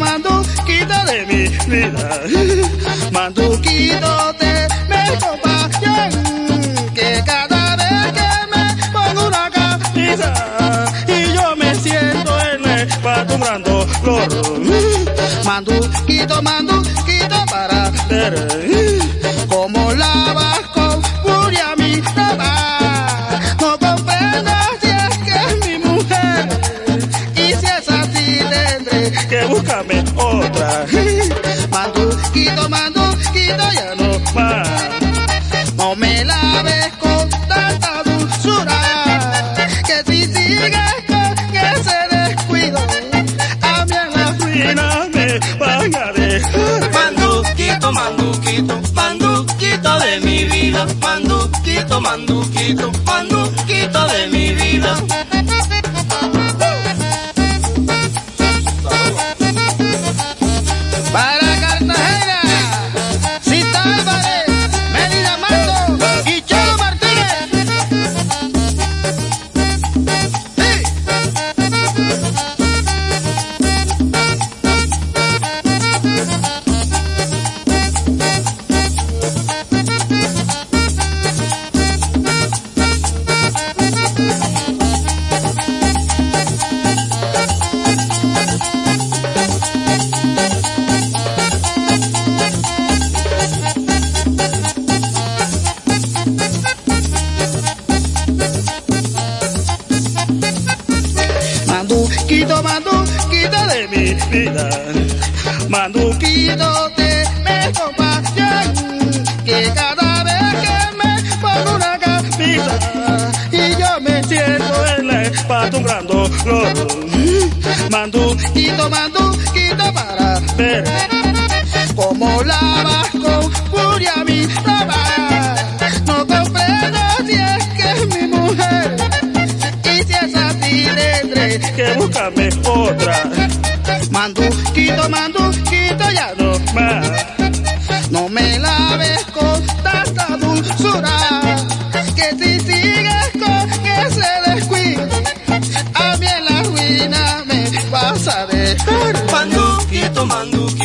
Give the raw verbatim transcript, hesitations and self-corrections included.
manduquito de mi vida. Manduquito te me acompañan, que cada vez que me pongo una camisa y yo me siento en el patumbrando flor. Manduquito, manduquito para ver cómo lavas con furia mi ropa. No comprendo si es que es mi mujer, y si es así tendré que buscarme otra. Manduquito, manduquito ya no más, no me laves con tanta dulzura, que si sigues con ese descuido, a mí en la ruina me van a dejar. Manduquito, manduquito, manduquito de mi vida. Manduquito, manduquito, manduquito de mi vida. Para Cartagena, Cita Álvarez, Mérida Mato y Cholo Martínez. ¡Sí! Manduquito, manduquito de mi vida. Manduquito te me acompañan, que cada vez que me pongo una camisa y yo me siento en el patumbrando flor. Manduquito, manduquito para ver cómo lavas con furia mi ropa. No comprendo si es que es mi mujer, y si es así tendré que buscarme otra. Manduquito, manduquito ya no más, no me laves con tanta dulzura, que si sigues con ese descuido, a mí en la ruina me vas a dejar. Manduquito, manduquito.